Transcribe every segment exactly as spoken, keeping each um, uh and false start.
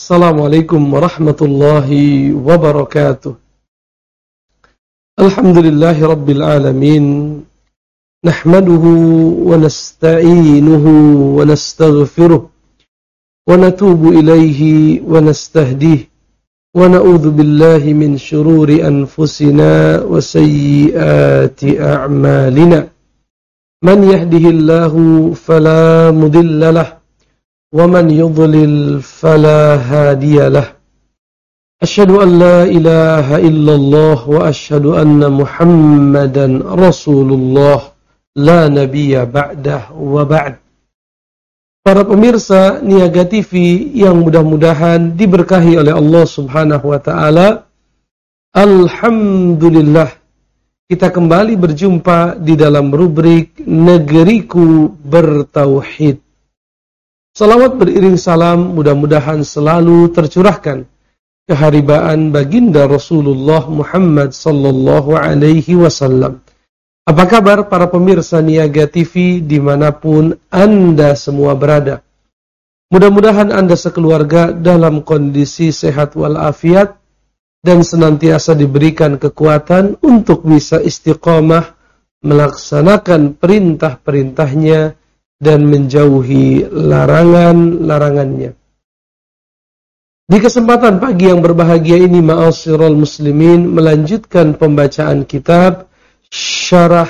Assalamualaikum warahmatullahi wabarakatuh. Alhamdulillahi rabbil alamin. Nahmaduhu wa nasta'inuhu wa nastaghfiruh wa natubu ilaihi wa nastahdihi wa na'udzu billahi min syururi anfusina wa sayyiati a'malina. Man yahdihillahu fala mudilla lahu ومن يضلل فلا هادي له أشهد أن لا إله إلا الله وأشهد أن محمدا رسول الله لا نبي بعده وبعد. Para pemirsa Niaga T V yang mudah-mudahan diberkahi oleh Allah Subhanahu wa taala, alhamdulillah kita kembali berjumpa di dalam rubrik Negeriku Bertauhid. Salawat beriring salam mudah-mudahan selalu tercurahkan keharibaan baginda Rasulullah Muhammad sallallahu alaihi wasallam. Apa kabar para pemirsa Niaga T V dimanapun Anda semua berada? Mudah-mudahan Anda sekeluarga dalam kondisi sehat walafiat dan senantiasa diberikan kekuatan untuk bisa istiqamah melaksanakan perintah-perintahnya dan menjauhi larangan-larangannya. Di kesempatan pagi yang berbahagia ini, ma'asyiral muslimin, melanjutkan pembacaan kitab Syarah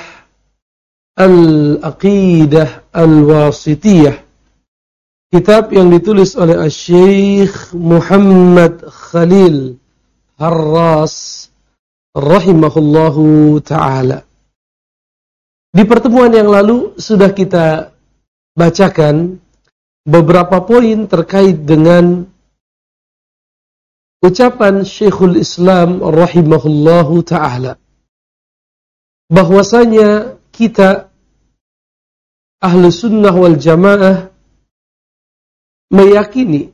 Al-Aqidah Al-Wasithiyah, kitab yang ditulis oleh Syekh Muhammad Khalil Harras rahimahullahu ta'ala. Di pertemuan yang lalu sudah kita bacakan beberapa poin terkait dengan ucapan Syekhul Islam rahimahullahu ta'ala, bahwasanya kita ahlu sunnah wal jamaah meyakini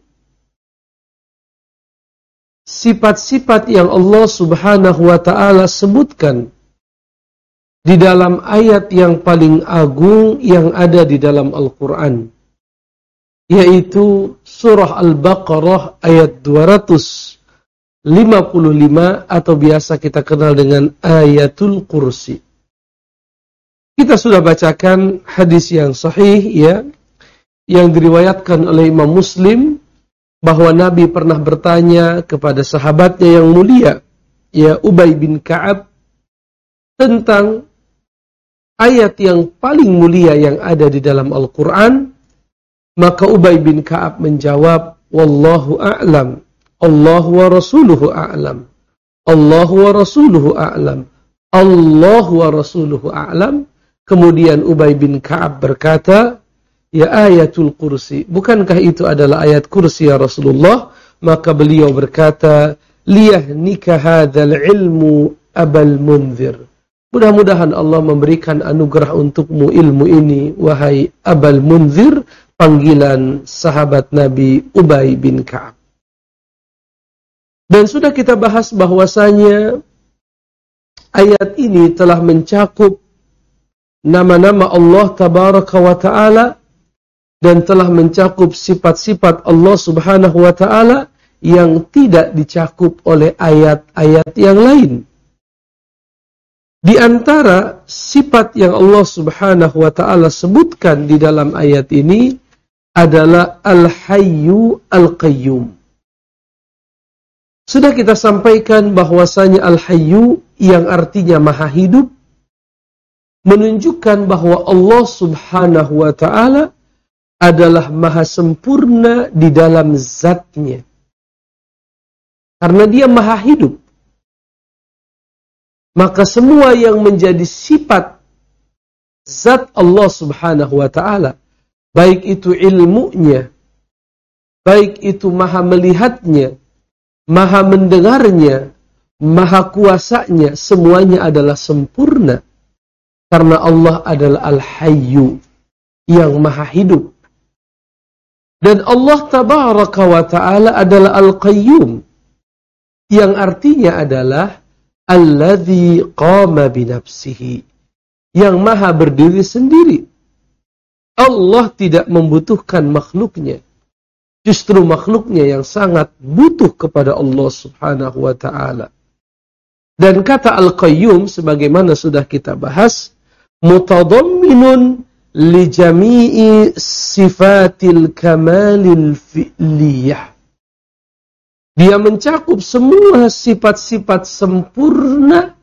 sifat-sifat yang Allah subhanahu wa ta'ala sebutkan di dalam ayat yang paling agung yang ada di dalam Al-Quran, yaitu surah Al-Baqarah ayat dua ratus lima puluh lima atau biasa kita kenal dengan ayatul kursi. Kita sudah bacakan hadis yang sahih ya, yang diriwayatkan oleh Imam Muslim, bahwa Nabi pernah bertanya kepada sahabatnya yang mulia, ya Ubay bin Ka'ab, tentang ayat yang paling mulia yang ada di dalam Al-Quran. Maka Ubay bin Ka'ab menjawab, Wallahu a'lam, Allahu wa rasuluhu a'lam, Allahu wa rasuluhu a'lam, Allahu wa rasuluhu a'lam. Kemudian Ubay bin Ka'ab berkata, ya ayatul kursi, bukankah itu adalah ayat kursi ya Rasulullah? Maka beliau berkata, liyahnika hadzal ilmu abal munzir, mudah-mudahan Allah memberikan anugerah untukmu ilmu ini, wahai Abal Munzir, panggilan sahabat Nabi Ubay bin Ka'ab. Dan sudah kita bahas bahwasanya ayat ini telah mencakup nama-nama Allah Tabaraka wa Ta'ala dan telah mencakup sifat-sifat Allah Subhanahu wa Ta'ala yang tidak dicakup oleh ayat-ayat yang lain. Di antara sifat yang Allah Subhanahu wa ta'ala sebutkan di dalam ayat ini adalah Al-Hayyu Al-Qayyum. Sudah kita sampaikan bahwasanya Al-Hayyu yang artinya maha hidup menunjukkan bahwa Allah Subhanahu wa ta'ala adalah maha sempurna di dalam zatnya. Karena dia maha hidup, maka semua yang menjadi sifat zat Allah Subhanahu wa ta'ala, baik itu ilmunya, baik itu maha melihatnya, maha mendengarnya, maha kuasanya, semuanya adalah sempurna. Karena Allah adalah Al-Hayyu, yang maha hidup. Dan Allah Tabaraka wa ta'ala adalah Al-Qayyum, yang artinya adalah alladzi qama binafsihi, yang maha berdiri sendiri. Allah tidak membutuhkan makhluknya. Justru makhluknya yang sangat butuh kepada Allah Subhanahu wa ta'ala. Dan kata Al-Qayyum, sebagaimana sudah kita bahas, mutadamminun li jami'i sifatil kamalil fi'liyah. Dia mencakup semua sifat-sifat sempurna,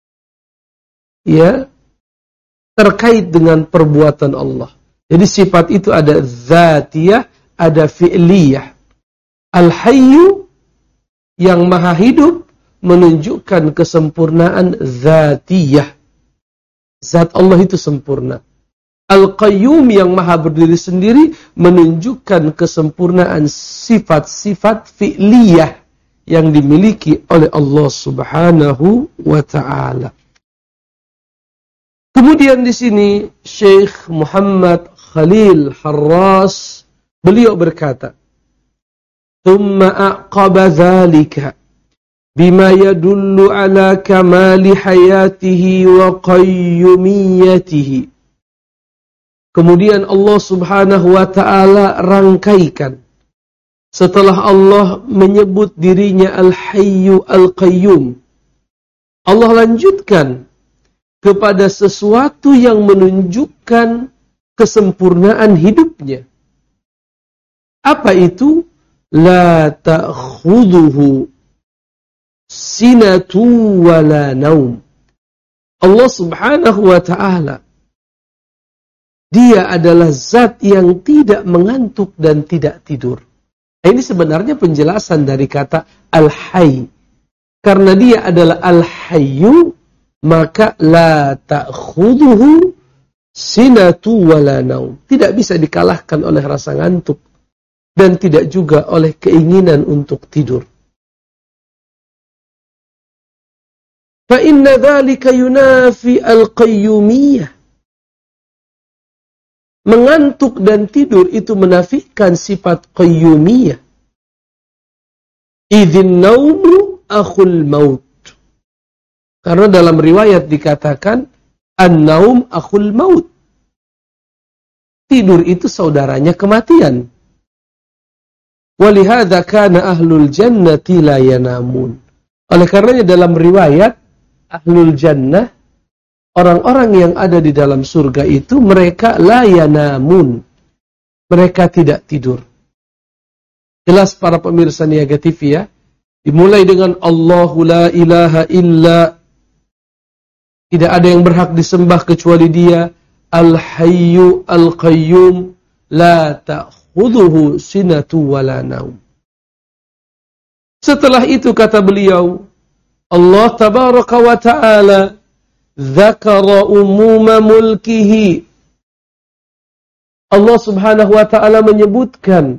ya, terkait dengan perbuatan Allah. Jadi sifat itu ada dzatiyah, ada fi'liyah. Al-Hayyu yang maha hidup menunjukkan kesempurnaan dzatiyah. Zat Allah itu sempurna. Al-Qayyum yang maha berdiri sendiri menunjukkan kesempurnaan sifat-sifat fi'liyah yang dimiliki oleh Allah Subhanahu wa ta'ala. Kemudian di sini Syekh Muhammad Khalil Harras beliau berkata, "Tsumma aqaba dzalika bima yadullu ala kamali hayatihi wa qayyumiyyatihi." Kemudian Allah Subhanahu wa ta'ala rangkaikan, setelah Allah menyebut dirinya Al-Hayyu Al-Qayyum, Allah lanjutkan kepada sesuatu yang menunjukkan kesempurnaan hidupnya. Apa itu? La ta'khuduhu sinatu wala naum. Allah Subhanahu wa ta'ala, Dia adalah zat yang tidak mengantuk dan tidak tidur. Ini sebenarnya penjelasan dari kata Al-Hayy. Karena Dia adalah Al-Hayyu, maka la ta'khuduhu sinatu wala naum. Tidak bisa dikalahkan oleh rasa ngantuk dan tidak juga oleh keinginan untuk tidur. Fa inna dzalika yunafi al-qayyumiyyah. Mengantuk dan tidur itu menafikan sifat qayyumiyah. Idzin naumu akhul maut. Karena dalam riwayat dikatakan an-naum akhul maut. Tidur itu saudaranya kematian. Walihadza kana ahlul jannati la yanamun. Oleh karenanya dalam riwayat ahlul jannah, orang-orang yang ada di dalam surga itu mereka la yanamun. Mereka tidak tidur. Jelas para pemirsa Niaga T V ya. Dimulai dengan Allahu la ilaha illa. Tidak ada yang berhak disembah kecuali Dia. Al-Hayyu Al-Qayyum. La ta'khuduhu sinatu wala naum. Setelah itu kata beliau, Allah tabaraka wa ta'ala dzakara umuma mulkihi. Allah Subhanahu wa ta'ala menyebutkan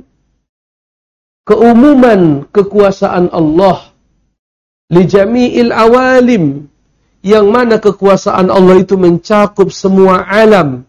keumuman kekuasaan Allah li jami'il awalim, yang mana kekuasaan Allah itu mencakup semua alam,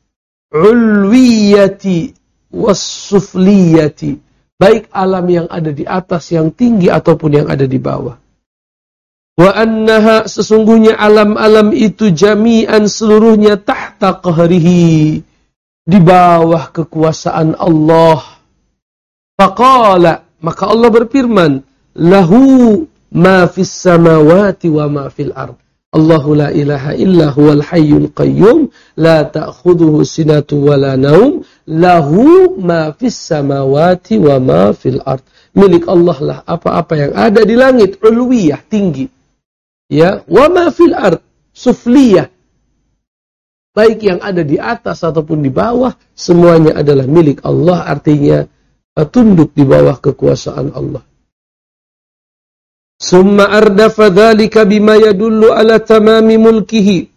ulwiyati wassufliyati, baik alam yang ada di atas, yang tinggi ataupun yang ada di bawah. Wa annaha, sesungguhnya alam-alam itu jami'an seluruhnya tahta qahrihi, di bawah kekuasaan Allah. Faqala, maka Allah berfirman, lahu ma fis samawati wa ma fil ard. Allahu la ilaha illa huwal hayyul qayyum, la ta'khuduhu sinatu wa la naum, lahu ma fis samawati wa ma fil ard. Milik Allah lah apa-apa yang ada di langit, ulwiyah, tinggi. Ya, wa ma fil ard, sufliyah. Baik yang ada di atas ataupun di bawah, semuanya adalah milik Allah, artinya tunduk di bawah kekuasaan Allah. Summa ardafa dzalika bima yadullu ala tamami mulkihi.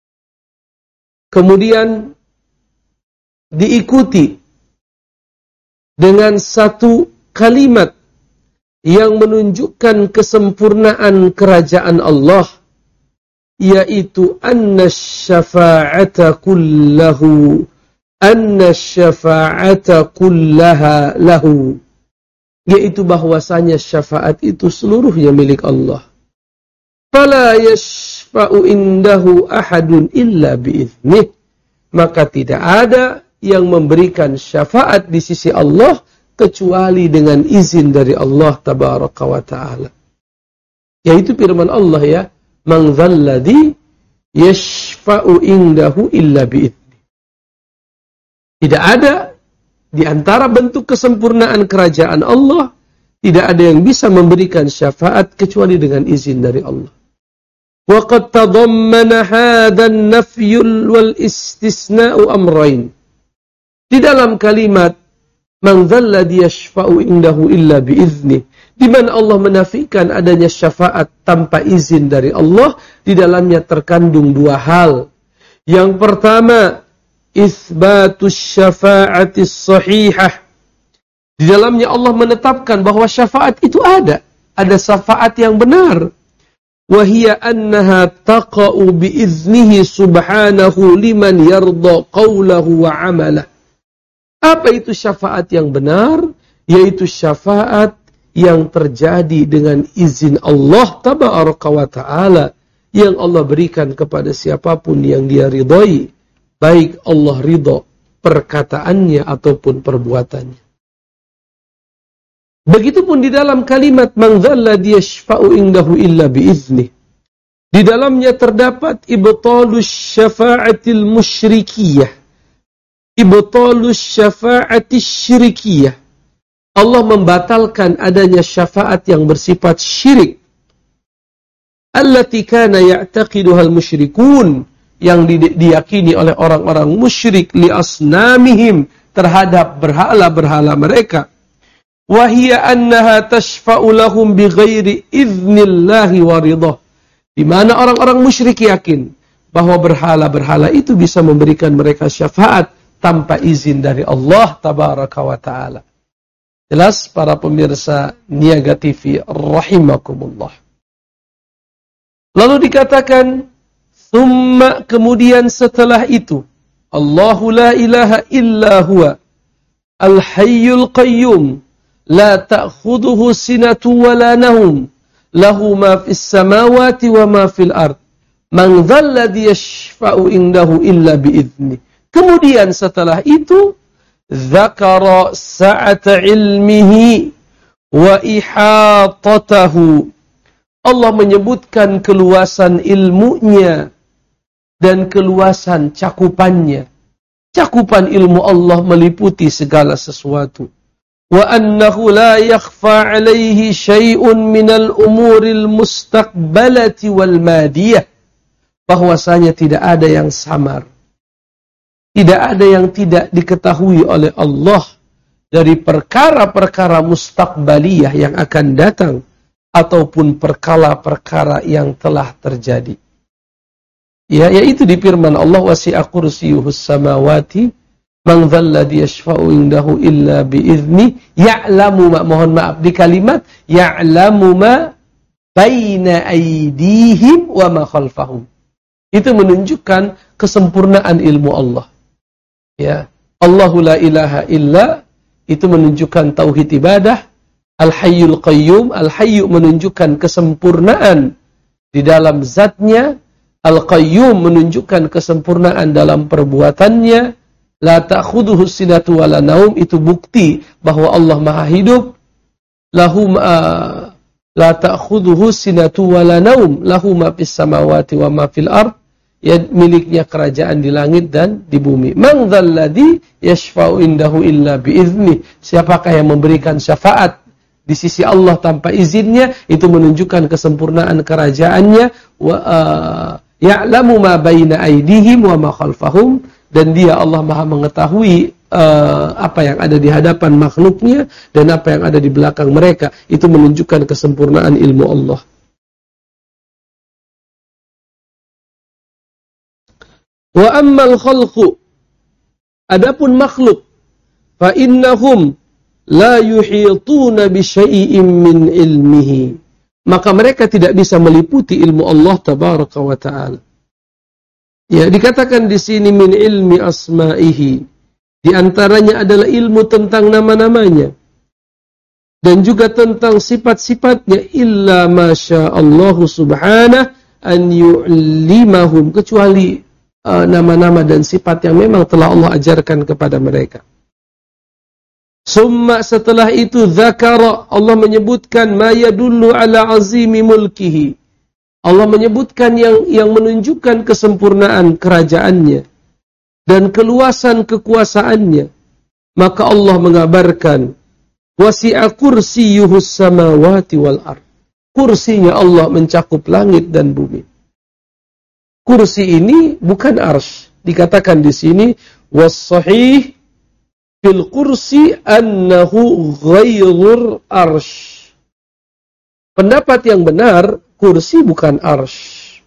Kemudian diikuti dengan satu kalimat yang menunjukkan kesempurnaan kerajaan Allah, yaitu anna syafa'ata kullahu anna syafa'ata kullaha lahu, yaitu bahwasanya syafaat itu seluruhnya milik Allah. Fala yashfa'u indahu ahadun illa biiznih, maka tidak ada yang memberikan syafaat di sisi Allah kecuali dengan izin dari Allah tabaraka wa ta'ala. Yaitu firman Allah ya, man dzalladzi yashfa'u indahu illa bi'idznih. Tidak ada di antara bentuk kesempurnaan kerajaan Allah, tidak ada yang bisa memberikan syafaat kecuali dengan izin dari Allah. Wa qad tadammana hadha an-nafy wal istisna'u amrayn. Di dalam kalimat man dzalladzi yashfa'u indahu illa bi'idznih, di mana Allah menafikan adanya syafaat tanpa izin dari Allah, di dalamnya terkandung dua hal. Yang pertama, isbatus syafa'atis sahihah. Di dalamnya Allah menetapkan bahwa syafaat itu ada, ada syafaat yang benar. Wa hiya annaha taqa'u biiznihi subhanahu liman yarda qawlahu wa amalah. Apa itu syafaat yang benar? Yaitu syafaat yang terjadi dengan izin Allah tabaraka wa ta'ala, yang Allah berikan kepada siapapun yang dia ridhai, baik Allah ridha perkataannya ataupun perbuatannya. Begitupun di dalam kalimat man dzalladzi yashfa'u indahu illa biiznih. Di dalamnya terdapat ibtalus syafa'atil musyrikiyah. Ibtalus syafa'atis syirikiyah. Allah membatalkan adanya syafaat yang bersifat syirik. Allati kana ya'taqiduha al-musyrikun, yang di- diyakini oleh orang-orang musyrik li asnamihim, terhadap berhala-berhala mereka. Wa hiya annaha tashfa'u lahum bighairi idznallahi wa ridha. Di mana orang-orang musyrik yakin bahwa berhala-berhala itu bisa memberikan mereka syafaat tanpa izin dari Allah tabaraka wa ta'ala. Jelas para pemirsa Niaga T V rahimakumullah. Lalu dikatakan, thumma, kemudian setelah itu, Allahu la ilaha illa huwa al-hayyul qayyum la ta'khudhuhu sinatun wa la nawm lahu ma fis samawati wa ma fil ard man dzalladzi yashfa'u indahu illa bi'idznih. Kemudian setelah itu dzakara sa'ata ilmihi wa ihatatahu. Allah menyebutkan keluasan ilmunya dan keluasan cakupannya. Cakupan ilmu Allah meliputi segala sesuatu. Wa annahu la yakhfa 'alaihi syai'un minal umuril mustaqbalati wal madiyah. Bahwasanya tidak ada yang samar, tidak ada yang tidak diketahui oleh Allah dari perkara-perkara mustaqbaliyah yang akan datang ataupun perkara-perkara yang telah terjadi. Ya, yaitu di firman Allah, wasi'a kursiyyuhus samawati man dzalladzi yashfa'u indahu illa bi'izni ya'lamu ma, mohon maaf di kalimat ya'lamu ma baina aydihim wa ma khalfahum. Itu menunjukkan kesempurnaan ilmu Allah. Ya, Allahu la ilaha illa, itu menunjukkan tauhid ibadah. Al-Hayyul Qayyum, Al-Hayyu menunjukkan kesempurnaan di dalam zatnya. Al-Qayyum menunjukkan kesempurnaan dalam perbuatannya. La ta'khudhuhu sinatu wa la naum, itu bukti bahwa Allah Maha hidup. Lahu ma la ta'khudhuhu sinatu wa la naum lahu ma fis samawati wa ma fil ard. Ya, miliknya kerajaan di langit dan di bumi. Man dzalladzi yashfa'u indahu illa bi'idznih. Siapakah yang memberikan syafaat di sisi Allah tanpa izinnya? Itu menunjukkan kesempurnaan kerajaannya. Wa uh, ya'lamu ma baina aydihim wa ma khalfahum, dan dia Allah Maha mengetahui uh, apa yang ada di hadapan makhluknya dan apa yang ada di belakang mereka. Itu menunjukkan kesempurnaan ilmu Allah. Wa ammal khalqu, adapun makhluk, fa innahum la yuhituna bi syai'in min ilmihi, maka mereka tidak bisa meliputi ilmu Allah tabaraka wa taala. Ya, dikatakan di sini min ilmi asma'ihi, di antaranya adalah ilmu tentang nama-namanya dan juga tentang sifat-sifatnya, illa masya Allah subhanahu an yu'limahum, kecuali uh, nama-nama dan sifat yang memang telah Allah ajarkan kepada mereka. Summa setelah itu dzakara, Allah menyebutkan ma yadullu ala azimi mulkihi. Allah menyebutkan yang yang menunjukkan kesempurnaan kerajaannya dan keluasan kekuasaannya. Maka Allah mengabarkan wasi'a kursiyyuhus samawati wal ard. Kursinya Allah mencakup langit dan bumi. Kursi ini bukan arsy. Dikatakan di sini was-shahih fil kursi annahu ghairur arsy. Pendapat yang benar, kursi bukan arsy.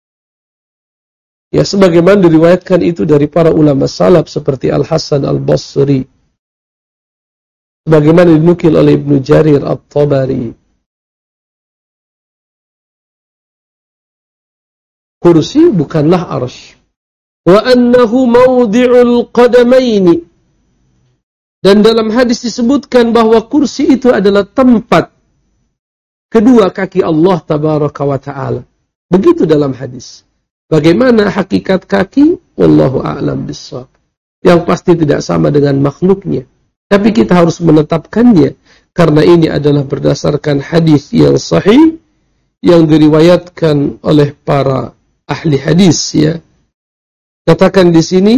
Ya, sebagaimana diriwayatkan itu dari para ulama salaf seperti Al-Hasan Al-Basri. Sebagaimana dinukil oleh Ibnu Jarir At-Tabari. Kursi bukanlah arsy. Wa annahu mawdi'ul qadamaini. Dan dalam hadis disebutkan bahwa kursi itu adalah tempat kedua kaki Allah tabaraka wa ta'ala. Begitu dalam hadis. Bagaimana hakikat kaki? Wallahu a'lam bishawab. Yang pasti tidak sama dengan makhluknya. Tapi kita harus menetapkannya. Karena ini adalah berdasarkan hadis yang sahih. Yang diriwayatkan oleh para ahli hadis, ya. Katakan di sini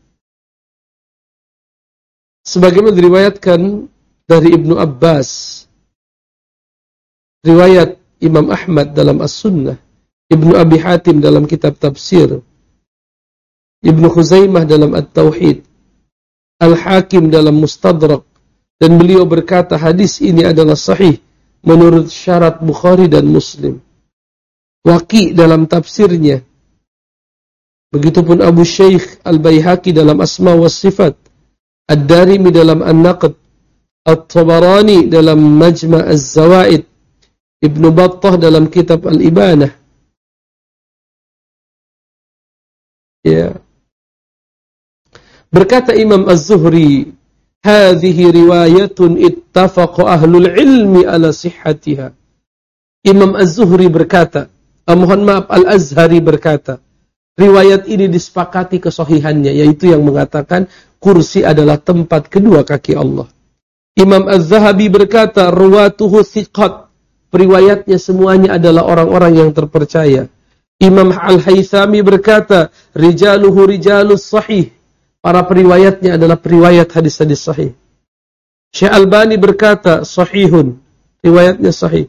sebagaimana diriwayatkan dari Ibnu Abbas, riwayat Imam Ahmad dalam As-Sunnah, Ibnu Abi Hatim dalam kitab tafsir, Ibnu Khuzaimah dalam At-Tauhid, Al-Hakim dalam Mustadrak, dan beliau berkata hadis ini adalah sahih menurut syarat Bukhari dan Muslim. Waqi dalam tafsirnya, begitupun Abu Shaykh Al-Baihaqi dalam Asma wa Sifat, Ad-Darimi dalam An-Naqd, At-Tabarani dalam Majma' Az-Zawaid, Ibnu Battah dalam kitab Al-Ibanah. Ya. Berkata Imam Az-Zuhri, "Hadhihi riwayatun ittafaqa ahlul ilmi ala sihhatiha." Imam Az-Zuhri berkata, ah, mohon maaf, Al-Azhari berkata, riwayat ini disepakati kesahihannya, yaitu yang mengatakan kursi adalah tempat kedua kaki Allah. Imam Az-Zahabi berkata, ruwatuhu thiqat, periwayatnya semuanya adalah orang-orang yang terpercaya. Imam Al-Haythami berkata, rijaluhu rijalus sahih, para periwayatnya adalah periwayat hadis-hadis sahih. Syekh Albani berkata, sahihun, riwayatnya sahih.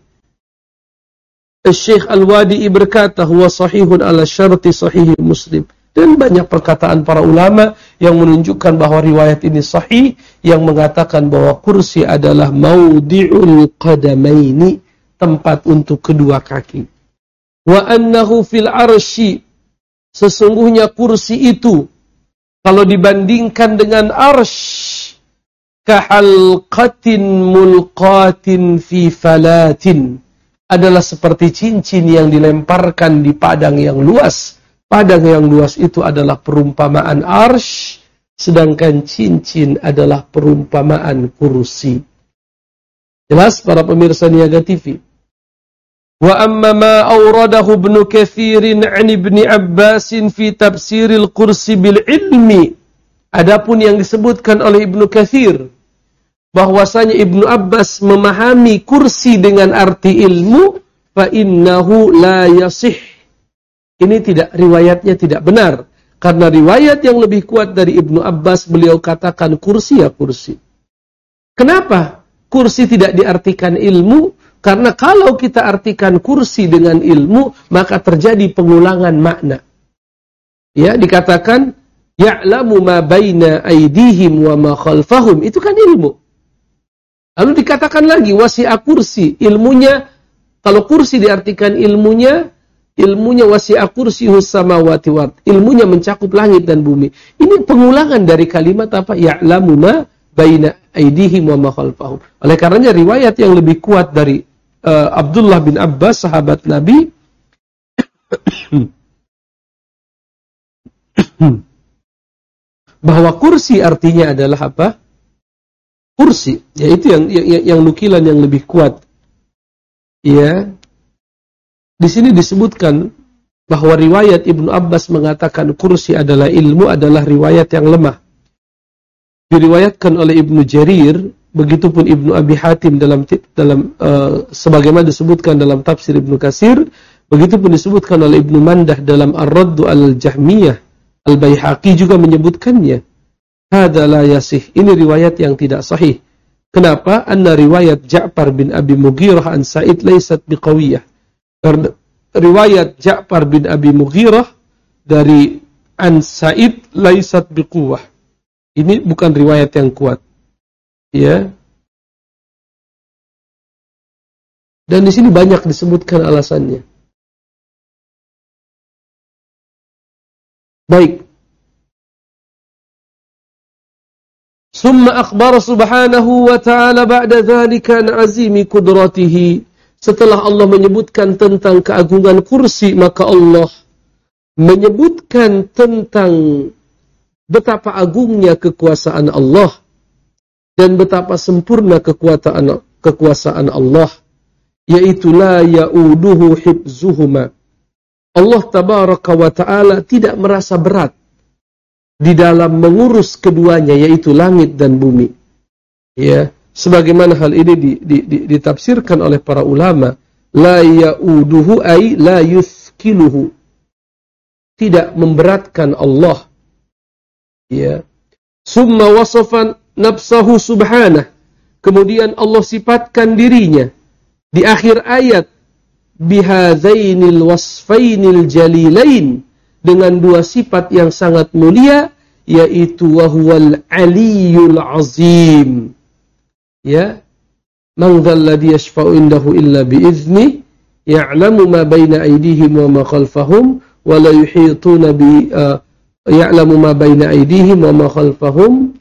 Syekh Al-Wadi'i berkata, huwa sahihun ala syarti sahih Muslim. Dan banyak perkataan para ulama yang menunjukkan bahwa riwayat ini sahih, yang mengatakan bahwa kursi adalah maudi'ul qadamaini, tempat untuk kedua kaki. Wa annahu fil arsy, sesungguhnya kursi itu kalau dibandingkan dengan arsy, kahalqatin mulqatin fi falatin, adalah seperti cincin yang dilemparkan di padang yang luas. Padang yang luas itu adalah perumpamaan arsy, sedangkan cincin adalah perumpamaan kursi. Jelas para pemirsa Niaga T V. Wa amma ma awradahu Ibnu Katsir an Ibnu Abbas fi tafsiril kursi bil ilmi. Adapun yang disebutkan oleh Ibnu Katsir bahwasanya Ibnu Abbas memahami kursi dengan arti ilmu, fa innahu la yasih. Ini tidak, riwayatnya tidak benar. Karena riwayat yang lebih kuat dari Ibnu Abbas, beliau katakan kursi ya kursi. Kenapa kursi tidak diartikan ilmu? Karena kalau kita artikan kursi dengan ilmu, maka terjadi pengulangan makna. Ya, dikatakan ya'lamu ma baina aydihim wa ma khalfahum, itu kan ilmu. Lalu dikatakan lagi wasi'a kursi, ilmunya, kalau kursi diartikan ilmunya, ilmunya wasi'a kursiyus samawati wal ard, ilmunya mencakup langit dan bumi. Ini pengulangan dari kalimat apa? Ya'lamu ma baina aydihim wa ma khalfahum. Oleh karenanya riwayat yang lebih kuat dari uh, Abdullah bin Abbas, sahabat Nabi, bahwa kursi artinya adalah apa? Kursi, yaitu yang yang, yang nukilan yang lebih kuat. Ya. Di sini disebutkan bahwa riwayat Ibnu Abbas mengatakan kursi adalah ilmu adalah riwayat yang lemah. Diriwayatkan oleh Ibnu Jarir begitupun Ibnu Abi Hatim dalam dalam uh, sebagaimana disebutkan dalam tafsir Ibnu Katsir, begitupun disebutkan oleh Ibnu Mandah dalam Ar-Radd al-Jahmiyah. Al-Baihaqi juga menyebutkannya. Hadza la yasih. Ini riwayat yang tidak sahih. Kenapa? Anna riwayat Ja'far bin Abi Mughirah an Sa'id laysat biqawiyah. Karena riwayat Ja'far bin Abi Mughirah dari an Sa'id laysat biquwah. Ini bukan riwayat yang kuat. Ya. Dan di sini banyak disebutkan alasannya. Baik. Summa akhbara subhanahu wa ta'ala ba'da dzalika an azimi qudratihi. Setelah Allah menyebutkan tentang keagungan kursi, maka Allah menyebutkan tentang betapa agungnya kekuasaan Allah dan betapa sempurna kekuasaan kekuasaan Allah, yaitu la ya'uduhu hifzuhuma. Allah tabaraka wa ta'ala tidak merasa berat di dalam mengurus keduanya, yaitu langit dan bumi. Ya, sebagaimana hal ini di, di, di, ditafsirkan oleh para ulama, la ya'uduhu ay la yuthkiluhu, tidak memberatkan Allah. Ya. Summa wasafan nafsahu subhanah. Kemudian Allah sifatkan dirinya di akhir ayat bihadzainil wasfainil jalilain, dengan dua sifat yang sangat mulia, yaitu wahwal aliyul azim. Ya. Man dzalladzi yashfa'u indahu illa bi'idznih, ya'lamu ma baina aydihim wa ma khalfahum wa la yuhituna bi uh, ya'lamu ma baina aydihim wa ma khalfahum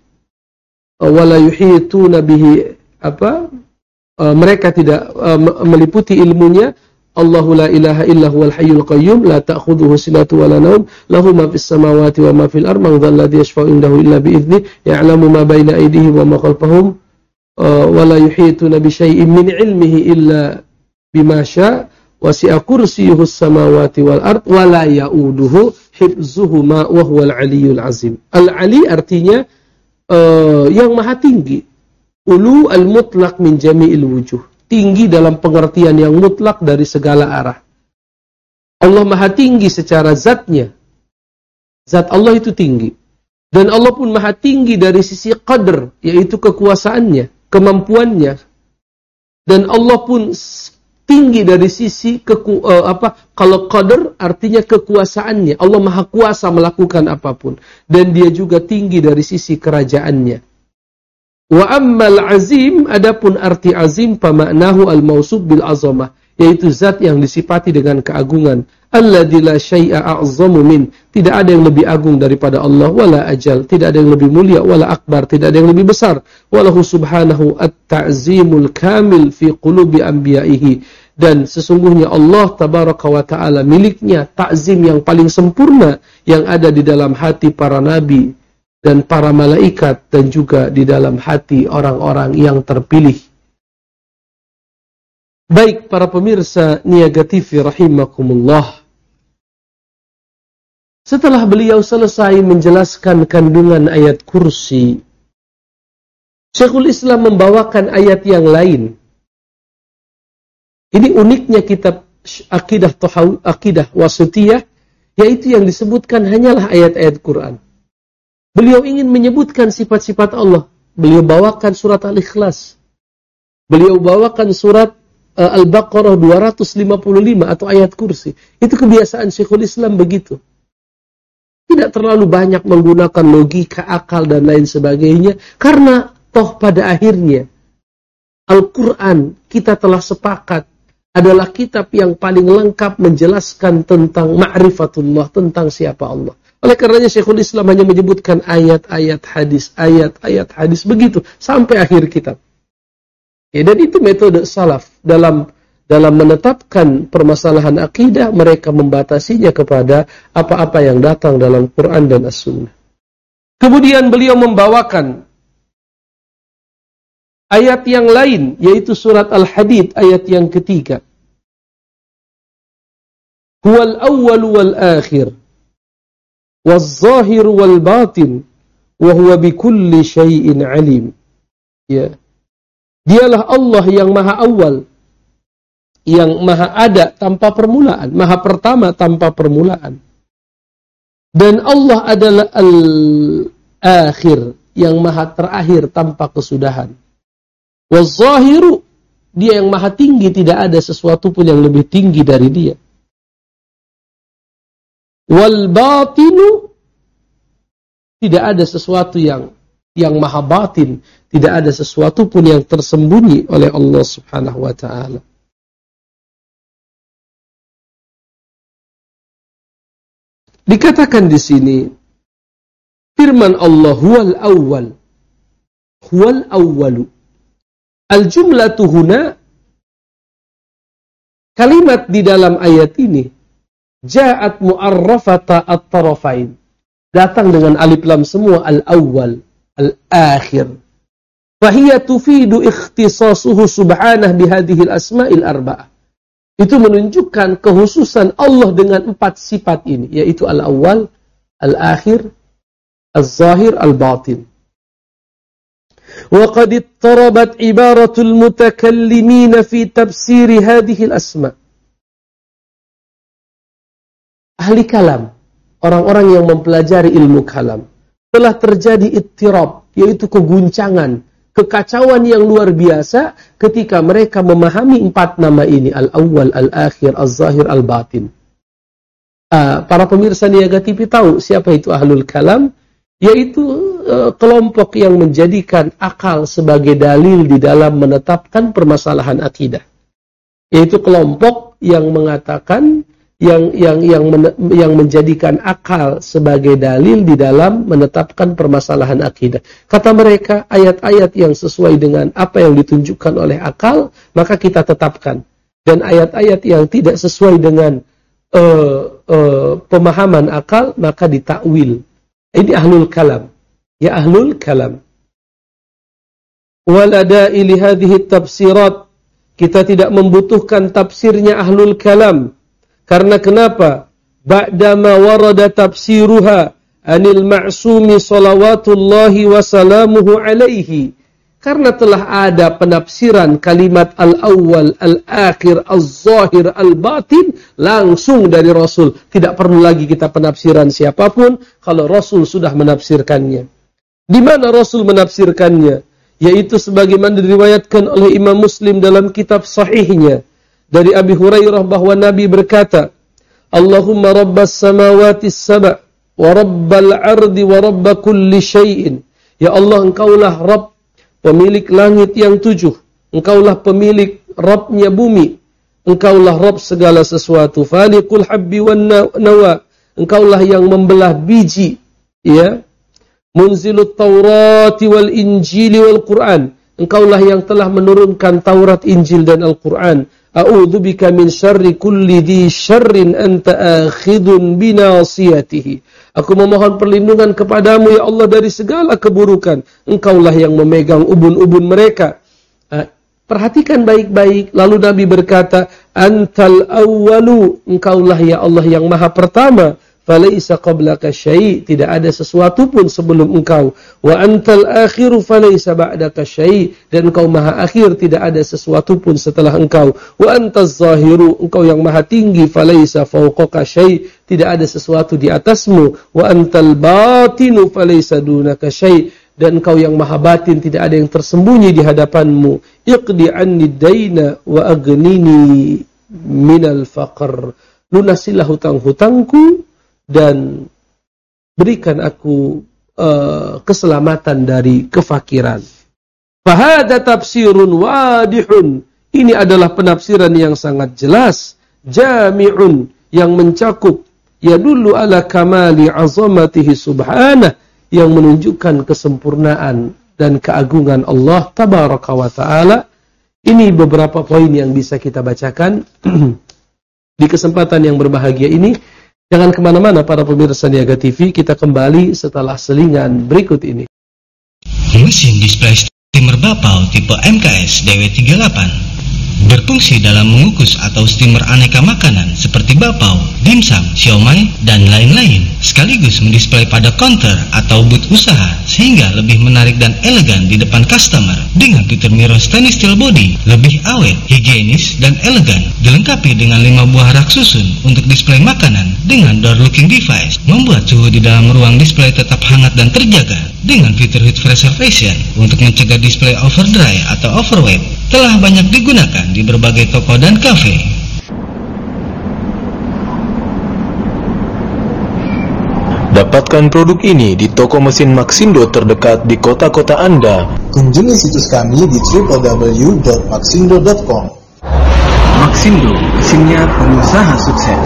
wa la yuhituna bihi apa uh, mereka tidak uh, meliputi ilmunya. Allahu la ilaha illa huwal hayyul qayyum la ta'khudhuhu sinatun wa la nawm lahu ma fis samawati wa ma fil ardi man dzalladzi yashfa'u indahu illa bi idznih ya'lamu ma baina aydihim wa ma khalfahum uh, wa la yuhituna bi syai'in min ilmihi illa bima syaa wasi'a kursiyyuhu as-samawati wal ard wa la ya'uduhu hifzuhuma wa huwal aliyyul azim. Al-ali artinya uh, yang maha tinggi. Ulu al-mutlaq min jami'il wujuh. Tinggi dalam pengertian yang mutlak dari segala arah. Allah maha tinggi secara zatnya. Zat Allah itu tinggi. Dan Allah pun maha tinggi dari sisi qadr, yaitu kekuasaannya, kemampuannya. Dan Allah pun tinggi dari sisi keku, uh, apa kalau qadr artinya kekuasaannya. Allah maha kuasa melakukan apapun, dan dia juga tinggi dari sisi kerajaannya. Wa ammal azim, adapun arti azim pamaknahu al-mausuf bil azamah, yaitu zat yang disifati dengan keagungan. Alladzi la syai'a a'zamu min, tidak ada yang lebih agung daripada Allah, wala ajal, tidak ada yang lebih mulia, wala akbar, tidak ada yang lebih besar. Walahu subhanahu at-ta'zimul kamil fi qulubi anbiya'ihi, dan sesungguhnya Allah tabaraka wa ta'ala miliknya ta'zim yang paling sempurna yang ada di dalam hati para nabi dan para malaikat, dan juga di dalam hati orang-orang yang terpilih. Baik para pemirsa Niaga T V rahimakumullah, setelah beliau selesai menjelaskan kandungan ayat kursi, Syekhul Islam membawakan ayat yang lain. Ini uniknya kitab Aqidah Tahawi, Aqidah Wasithiyah, yaitu yang disebutkan hanyalah ayat-ayat Quran. Beliau ingin menyebutkan sifat-sifat Allah. Beliau bawakan surat Al-Ikhlas. Beliau bawakan surat uh, Al-Baqarah dua ratus lima puluh lima atau ayat kursi. Itu kebiasaan Syekhul Islam begitu. Tidak terlalu banyak menggunakan logika, akal, dan lain sebagainya. Karena toh pada akhirnya Al-Quran kita telah sepakat adalah kitab yang paling lengkap menjelaskan tentang ma'rifatullah, tentang siapa Allah. Oleh karenanya Syekhul Islam hanya menyebutkan ayat-ayat hadis, ayat-ayat hadis begitu sampai akhir kitab. Ya, dan itu metode salaf dalam dalam menetapkan permasalahan akidah, mereka membatasinya kepada apa-apa yang datang dalam Quran dan As-Sunnah. Kemudian beliau membawakan ayat yang lain, yaitu surat Al-Hadid ayat yang ketiga. Huwal awwal wal akhir, waz-zahir wal batin, wa huwa bikulli syai'in alim. Ya. Dialah Allah yang maha awal, yang maha ada tanpa permulaan, maha pertama tanpa permulaan. Dan Allah adalah al-akhir, yang maha terakhir tanpa kesudahan. Waz-zahiru, dia yang maha tinggi, tidak ada sesuatu pun yang lebih tinggi dari dia. Wal-batinu, tidak ada sesuatu yang yang maha batin, tidak ada sesuatu pun yang tersembunyi oleh Allah Subhanahu wa taala. Dikatakan di sini firman Allah, huwal awwal, huwal awwalu. Al-jumlatu huna, kalimat di dalam ayat ini ja'at mu'arrafata at-tarafain, datang dengan alif lam semua, al-awwal, al-akhir. Fahiyya tufidu ikhtisasuhu subhanah bihadihil asma'il arba'ah. Itu menunjukkan kehususan Allah dengan empat sifat ini, yaitu al-awwal, al-akhir, al-zahir, al-batin. Wa qad ittarabat ibaratul mutakallimin fi tafsir hadihil asma'. Ahli kalam, orang-orang yang mempelajari ilmu kalam, telah terjadi ittirab, yaitu keguncangan, kekacauan yang luar biasa ketika mereka memahami empat nama ini, al-awwal, al-akhir, al-zahir, al-batin. Uh, para pemirsa Niaga T V tahu siapa itu ahlul kalam, yaitu uh, kelompok yang menjadikan akal sebagai dalil di dalam menetapkan permasalahan akidah. Yaitu kelompok yang mengatakan yang yang yang men, yang menjadikan akal sebagai dalil di dalam menetapkan permasalahan akidah. Kata mereka, ayat-ayat yang sesuai dengan apa yang ditunjukkan oleh akal, maka kita tetapkan. Dan ayat-ayat yang tidak sesuai dengan uh, uh, pemahaman akal, maka ditakwil. Ini ahlul kalam. Ya ahlul kalam. Walada'i li hadhihi tafsirat. Kita tidak membutuhkan tafsirnya ahlul kalam. Karena kenapa? Ba'dama warada tafsiruha anil ma'sumi salawatullahi wa salamuhu alaihi. Karena telah ada penafsiran kalimat al-awwal, al-akhir, al-zahir, al-batin langsung dari Rasul. Tidak perlu lagi kita penafsiran siapapun kalau Rasul sudah menafsirkannya. Di mana Rasul menafsirkannya? Yaitu sebagaimana diriwayatkan oleh Imam Muslim dalam kitab sahihnya. Dari Abi Hurairah bahwa Nabi berkata, Allahumma rabbas samawati saba' wa rabbal ardi wa rabba kulli syai'in. Ya Allah, engkaulah Rabb, pemilik langit yang tujuh. Engkaulah pemilik Rabbnya bumi. Engkaulah Rabb segala sesuatu. Faliqul habbi wan nawa. Engkaulah yang membelah biji. Ya. Munzilut Taurati wal Injili wal Quran. Engkaulah yang telah menurunkan Taurat, Injil dan Al-Quran. A'udzubika min syarri kulli dhi syarrin anta akhidun binasiyatihi. Aku memohon perlindungan kepadamu ya Allah dari segala keburukan. Engkaulah yang memegang ubun-ubun mereka. Perhatikan baik-baik. Lalu Nabi berkata, Antal awwalu. Engkaulah ya Allah yang maha pertama. Falaisa qablaka syai', tidak ada sesuatu pun sebelum engkau. Wa antal akhiru falaisa ba'daka syai', dan engkau maha akhir, tidak ada sesuatu pun setelah engkau. Wa antaz zahiru, engkau yang maha tinggi, falaisa fawqaka syai', tidak ada sesuatu di atasmu. Wa antal batinu falaisa dunaka syai', dan engkau yang maha batin, tidak ada yang tersembunyi di hadapanmu. Iqdi anni daina wa aghnini minal faqr. Lunasilah hutang-hutangku dan berikan aku uh, keselamatan dari kefakiran. Fahada tafsirun wadihun. Ini adalah penafsiran yang sangat jelas, jami'un, yang mencakup, yadullu ala kamali azamatihi subhanah, yang menunjukkan kesempurnaan dan keagungan Allah tabaraka wa ta'ala. Ini beberapa poin yang bisa kita bacakan di kesempatan yang berbahagia ini. Jangan kemana-mana para pemirsa Niaga T V, kita kembali setelah selingan berikut ini. Mesin display steamer Bapau tipe M K S D W tiga puluh delapan. berfungsi dalam mengukus atau steamer aneka makanan seperti bakpao, dimsum, siomay, dan lain-lain, sekaligus mendisplay pada counter atau booth usaha sehingga lebih menarik dan elegan di depan customer. Dengan fitur mirror stainless steel body, lebih awet, higienis, dan elegan, dilengkapi dengan lima buah rak susun untuk display makanan dengan door looking device, membuat suhu di dalam ruang display tetap hangat dan terjaga. Dengan fitur heat preservation untuk mencegah display overdry atau overweight, telah banyak digunakan di berbagai toko dan kafe. Dapatkan produk ini di toko mesin Maxindo terdekat di kota-kota Anda. Kunjungi situs kami di w w w dot maxindo dot com. Maxindo, mesinnya pengusaha sukses.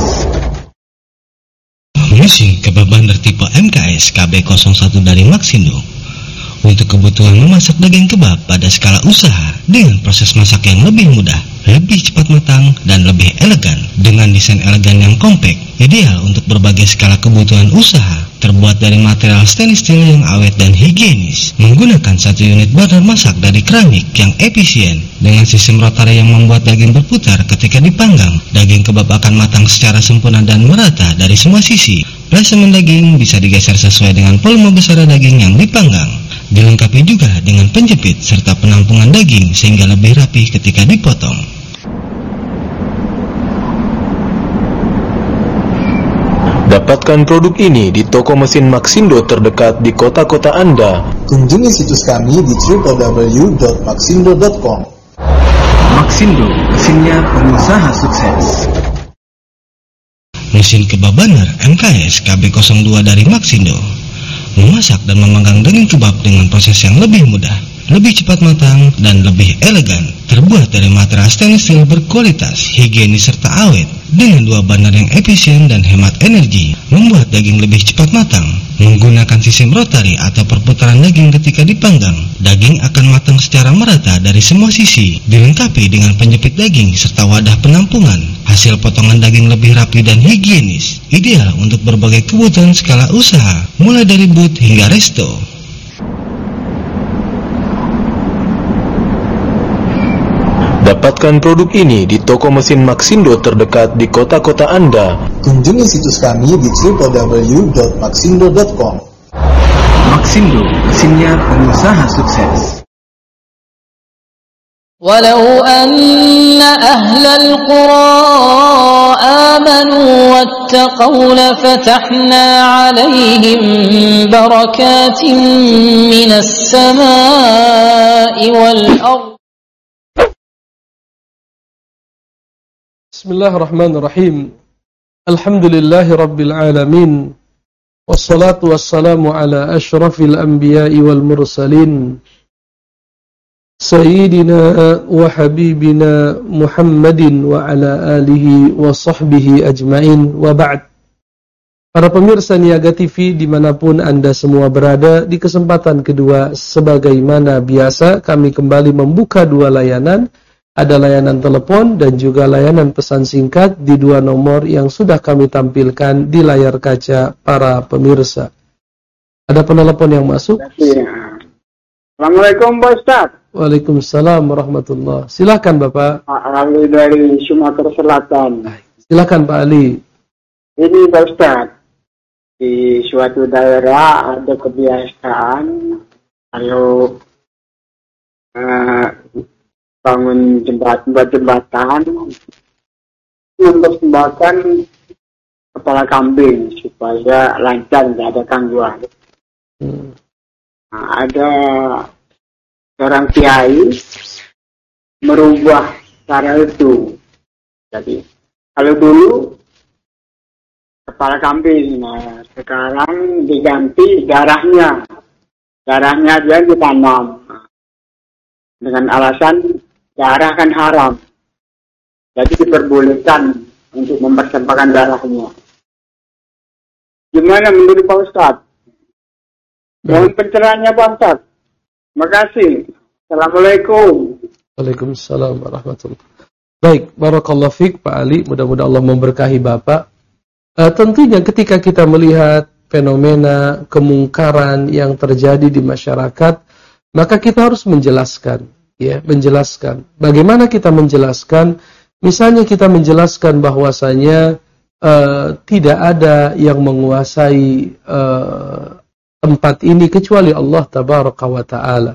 Mesin kebab bandar tipe M K S K B nol satu dari Maxindo untuk kebutuhan memasak daging kebab pada skala usaha dengan proses masak yang lebih mudah, lebih cepat matang, dan lebih elegan. Dengan desain elegan yang compact, ideal untuk berbagai skala kebutuhan usaha. Terbuat dari material stainless steel yang awet dan higienis, menggunakan satu unit burner masak dari keramik yang efisien. Dengan sistem rotary yang membuat daging berputar ketika dipanggang, daging kebab akan matang secara sempurna dan merata dari semua sisi. Plasemen daging bisa digeser sesuai dengan volume besar daging yang dipanggang. Dilengkapi juga dengan penjepit serta penampungan daging sehingga lebih rapi ketika dipotong. Dapatkan produk ini di toko mesin Maxindo terdekat di kota-kota Anda. Kunjungi situs kami di w w w dot maxindo dot com. Maxindo, mesinnya pengusaha sukses. Mesin kebab bandar M K S K B nol dua dari Maxindo memasak dan memanggang daging kebab dengan proses yang lebih mudah, lebih cepat matang, dan lebih elegan. Terbuat dari material stainless steel berkualitas, higienis, serta awet. Dengan dua burner yang efisien dan hemat energi, membuat daging lebih cepat matang. Menggunakan sistem rotary atau perputaran daging ketika dipanggang, daging akan matang secara merata dari semua sisi. Dilengkapi dengan penjepit daging serta wadah penampungan. Hasil potongan daging lebih rapi dan higienis, ideal untuk berbagai kebutuhan skala usaha, mulai dari booth hingga resto. Dapatkan produk ini di toko mesin Maxindo terdekat di kota-kota Anda. Kunjungi situs kami di w w w dot maxindo dot com. Maxindo, mesinnya pengusaha sukses. ولو أن أهل القرى آمنوا واتقوا لفتحنا عليهم بركات من السماء والأرض. Bismillahirrahmanirrahim. Alhamdulillahi Rabbil Alamin. Wassalatu wassalamu ala ashrafil anbiya'i wal mursalin. Sayyidina wa habibina Muhammadin wa ala alihi wa sahbihi ajmain wa ba'd. Para pemirsa Niaga T V dimanapun Anda semua berada, di kesempatan kedua sebagaimana biasa kami kembali membuka dua layanan. Ada layanan telepon dan juga layanan pesan singkat di dua nomor yang sudah kami tampilkan di layar kaca para pemirsa. Ada penelepon yang masuk? Assalamualaikum Pak Ustaz. Waalaikumsalam warahmatullahi. Silakan Bapak. Pak Ali dari Sumatera Selatan. Silakan Pak Ali. Ini Pak Ustaz, di suatu daerah ada kebiasaan kalau uh, bangun jembatan, buat jembatan, mempersembahkan kepala kambing supaya lancar, tidak ada gangguan. Hmm. Nah, ada seorang kiai merubah cara itu. Jadi kalau dulu kepala kambing, nah sekarang diganti darahnya, darahnya dia ditanam dengan alasan darah kan haram, jadi diperbolehkan untuk mempersembahkan darahnya. Gimana menurut Pak Ustaz? Mohon pencerahannya Pak Ustaz. Terima kasih. Assalamualaikum. Waalaikumsalam warahmatullahi wabarakatuh. Baik, barakallahu fiik Pak Ali, mudah-mudahan Allah memberkahi Bapak. Uh, tentunya ketika kita melihat fenomena kemungkaran yang terjadi di masyarakat, maka kita harus menjelaskan ya, menjelaskan. Bagaimana kita menjelaskan? Misalnya kita menjelaskan bahwasanya uh, tidak ada yang menguasai uh, tempat ini kecuali Allah Tabaraka wa Ta'ala.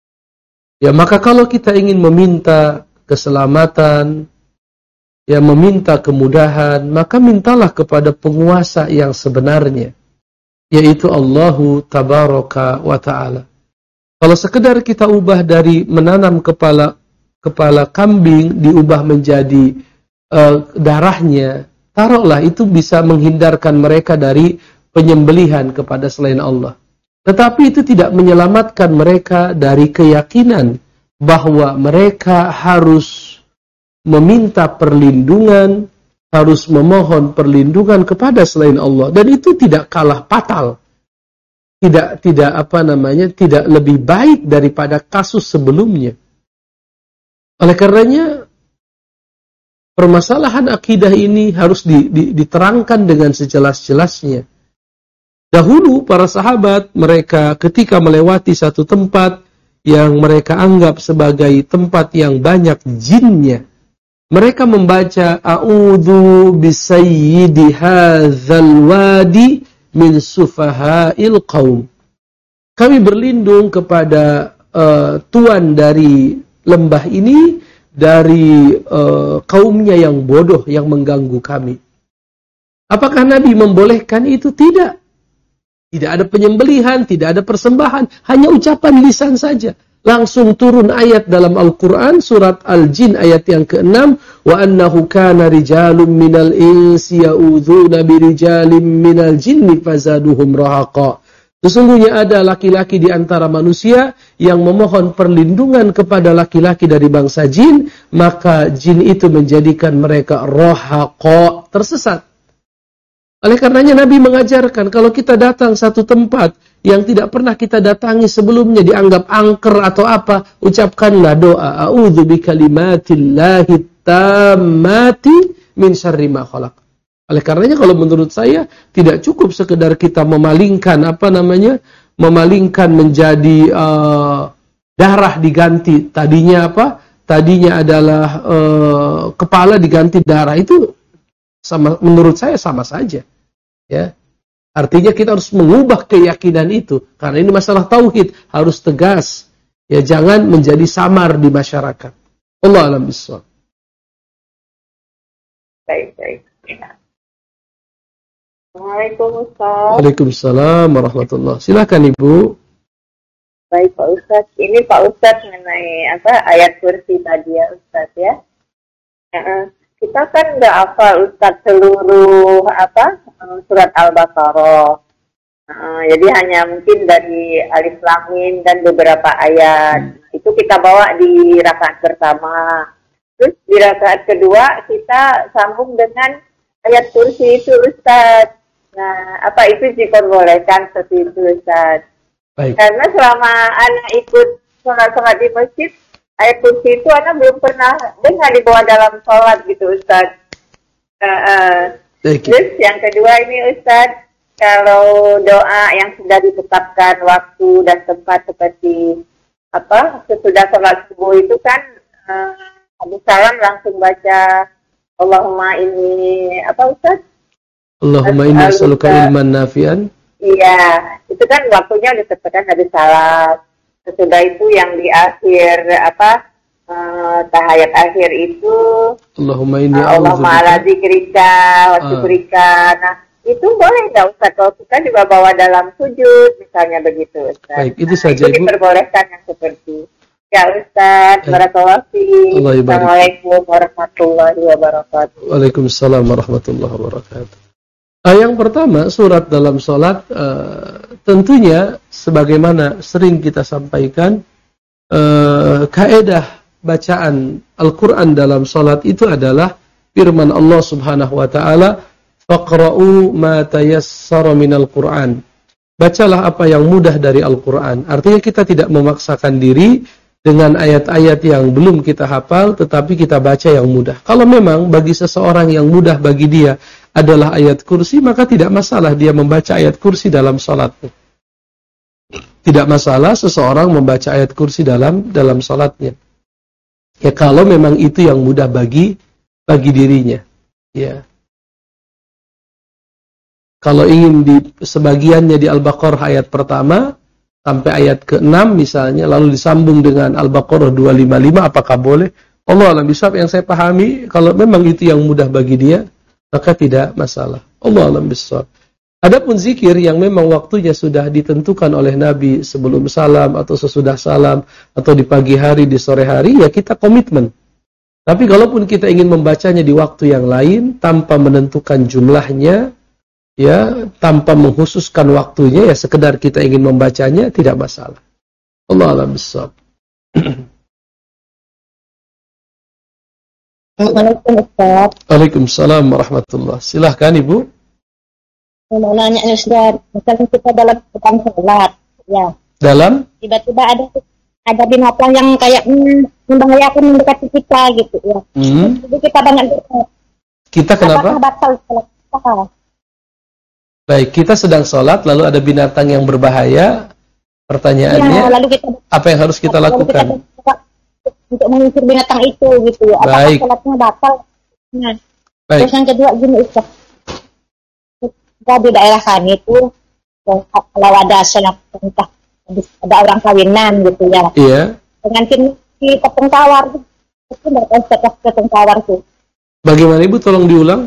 Ya, maka kalau kita ingin meminta keselamatan, ya, meminta kemudahan, maka mintalah kepada penguasa yang sebenarnya, yaitu Allahu Tabaraka wa Ta'ala. Kalau sekedar kita ubah dari menanam kepala kepala kambing diubah menjadi uh, darahnya, taruhlah itu bisa menghindarkan mereka dari penyembelihan kepada selain Allah. Tetapi itu tidak menyelamatkan mereka dari keyakinan bahwa mereka harus meminta perlindungan, harus memohon perlindungan kepada selain Allah, dan itu tidak kalah fatal. Tidak tidak apa namanya, tidak lebih baik daripada kasus sebelumnya. Oleh karenanya permasalahan akidah ini harus di, di, diterangkan dengan sejelas-jelasnya. Dahulu para sahabat mereka ketika melewati satu tempat yang mereka anggap sebagai tempat yang banyak jinnya, mereka membaca a'udzu bisayyidi hadzal wadi min sufaha'il qaum. Kami berlindung kepada uh, tuan dari lembah ini dari uh, kaumnya yang bodoh yang mengganggu kami. Apakah Nabi membolehkan itu? Tidak. Tidak ada penyembelihan, tidak ada persembahan, hanya ucapan lisan saja. Langsung turun ayat dalam Al-Quran, surat Al-Jin ayat yang keenam, wa annahu kana rijalun minal insi ya'udzuuna birijalin minal jinni fazaduhum rahaqa. Sesungguhnya ada laki-laki di antara manusia yang memohon perlindungan kepada laki-laki dari bangsa jin, maka jin itu menjadikan mereka rahaqa, tersesat. Oleh karenanya Nabi mengajarkan kalau kita datang satu tempat yang tidak pernah kita datangi sebelumnya, dianggap angker atau apa, ucapkanlah doa a'udzu bikalimatillahi tammati min syarri ma khalaq. Oleh karenanya kalau menurut saya tidak cukup sekedar kita memalingkan apa namanya, memalingkan menjadi uh, darah diganti. Tadinya apa? Tadinya adalah uh, kepala diganti darah, itu sama, menurut saya sama saja. Ya. Artinya kita harus mengubah keyakinan itu, karena ini masalah tauhid, harus tegas. Ya, jangan menjadi samar di masyarakat. Allah a'lam bishawab. Baik, baik. Ya. Assalamualaikum Ustaz. Waalaikumsalam warahmatullah. Silakan Ibu. Baik Pak Ustaz, ini Pak Ustaz mengenai apa ayat kursi tadi ya Ustaz ya. Uh, kita kan nggak hafal Ustaz seluruh apa surat Al-Baqarah. Uh, jadi hanya mungkin dari Alif Lam Mim dan beberapa ayat. Hmm. Itu kita bawa di rakaat pertama. Terus di rakaat kedua kita sambung dengan ayat kursi itu Ustaz. Nah, apa itu diperbolehkan seperti itu Ustaz? Baik. Karena selama anak ikut sholat-sholat di masjid, ayat kursi itu anak belum pernah dengar dibawa dalam sholat gitu Ustaz. Uh, uh. Terus yang kedua ini Ustaz, kalau doa yang sudah ditetapkan waktu dan tempat seperti apa sesudah sholat subuh itu kan uh, habis salam langsung baca Allahumma ini apa Ustaz? Allahumma inni as'aluka ilman nafi'an. Iya, itu kan waktunya ditetapkan habis salam. Sesudah itu yang di akhir apa uh, tahiyat akhir itu Allahumma inni uh, Allahumma ala zikrika wa syukrika. Nah, itu boleh enggak Ustaz kalau kita juga bawa dalam sujud misalnya begitu Ustaz? Baik, itu nah, saja itu Ibu. Diperbolehkan yang seperti ya Ustaz, barakallahu fiik. Assalamualaikum warahmatullahi wabarakatuh. Waalaikumsalam warahmatullahi wabarakatuh. Uh, yang pertama, surat dalam sholat, uh, tentunya sebagaimana sering kita sampaikan, uh, kaedah bacaan Al-Quran dalam sholat itu adalah firman Allah subhanahu wa ta'ala, faqra'u ma tayassara minal Qur'an. Bacalah apa yang mudah dari Al-Quran. Artinya kita tidak memaksakan diri dengan ayat-ayat yang belum kita hafal, tetapi kita baca yang mudah. Kalau memang bagi seseorang yang mudah bagi dia adalah ayat kursi, maka tidak masalah dia membaca ayat kursi dalam salatnya. Tidak masalah seseorang membaca ayat kursi dalam dalam salatnya. Ya kalau memang itu yang mudah bagi bagi dirinya. Ya. Kalau ingin di sebagiannya di Al-Baqarah ayat pertama sampai ayat keenam misalnya, lalu disambung dengan Al-Baqarah dua ratus lima puluh lima, apakah boleh? Allah alam bisawab. Yang saya pahami, kalau memang itu yang mudah bagi dia, maka tidak masalah. Allah alam bisawab. Adapun zikir yang memang waktunya sudah ditentukan oleh Nabi sebelum salam atau sesudah salam atau di pagi hari, di sore hari, ya kita komitmen. Tapi kalaupun kita ingin membacanya di waktu yang lain tanpa menentukan jumlahnya, ya tanpa mengkhususkan waktunya, ya sekedar kita ingin membacanya, tidak masalah. Allah a'lam bishawab. Assalamualaikum Ustaz. Waalaikumsalam warahmatullah. Silahkan Ibu. Mau nanya Ustaz, misalnya kita dalam dalam sholat, ya. Dalam? Tiba-tiba ada ada binatang yang kayak hmm, membahayakan mendekati kita gitu ya. Hmm. Jadi kita banyak berdoa. Kita kenapa? Apakah batal sholat kita? Baik, kita sedang sholat lalu ada binatang yang berbahaya. Pertanyaannya, ya, lalu kita, apa yang harus kita lakukan? Kita untuk mengusir binatang itu gitu ya. Apakah Baik. sholatnya batal? Nah, Baik. terus yang kedua gini Ustaz. Kita di daerah kami itu kalau ada sholat entah ada orang kawinan gitu ya. Iya. Pengantin di tepung tawar itu berapa setelah tepung tawar tuh? Bagaimana Ibu? Tolong diulang.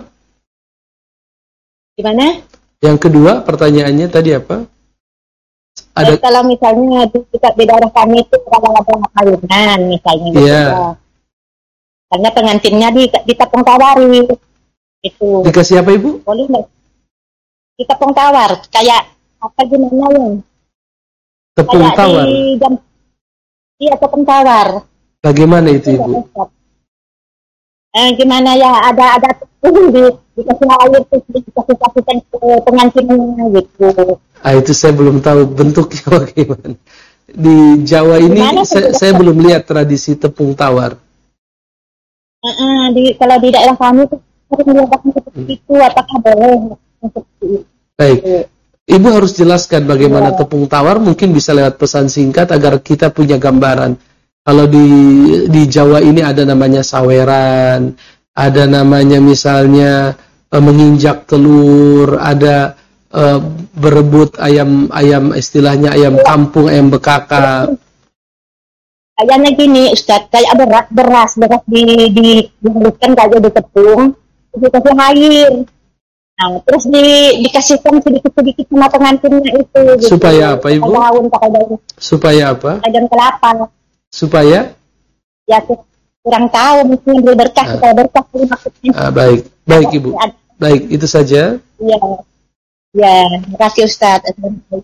Gimana? Yang kedua pertanyaannya tadi apa? Ada. Jadi kalau misalnya di, di daerah kami itu kalau ada kawinan misalnya gitu Iya. ya. Karena pengantinnya di di tepung tawar itu. Dikasih apa Ibu? Boleh nggak? Di tepung tawar kayak apa gimana ya? Tepung Kayak tawar. Di jam, iya tepung tawar. Bagaimana itu Ibu? Eh, gimana ya? Ada ada tepung di dikasih air terus dikasih kasihkan ke pengantinnya gitu. Ah itu saya belum tahu bentuknya bagaimana. Di Jawa ini Gimana, saya, saya belum lihat tradisi tepung tawar. Uh, uh, di kalau di daerah kami tuh sering dilakukan seperti Hmm. itu. Apakah boleh seperti itu? Baik. Ibu harus jelaskan bagaimana tepung tawar, mungkin bisa lewat pesan singkat agar kita punya gambaran. Kalau di di Jawa ini ada namanya saweran, ada namanya misalnya e, menginjak telur, ada e, berebut ayam-ayam istilahnya ayam kampung, ayam bekaka. Kayaknya gini Ustadz, kayak beras, beras, beras di di dihaluskan kayak di tepung, terus dikasih air. Nah, terus di, dikasihkan sedikit-sedikit sama pengantinnya itu. Gitu. Supaya apa Ibu? Pakai daun, pakai daun, Supaya apa? pakai daun kelapa. Supaya? Ya, kurang tahu, mungkin beri berkah, Ah. supaya berkah itu maksudnya. Ah, baik, baik Ibu. Baik, itu saja. Iya, ya, terima kasih Ustadz.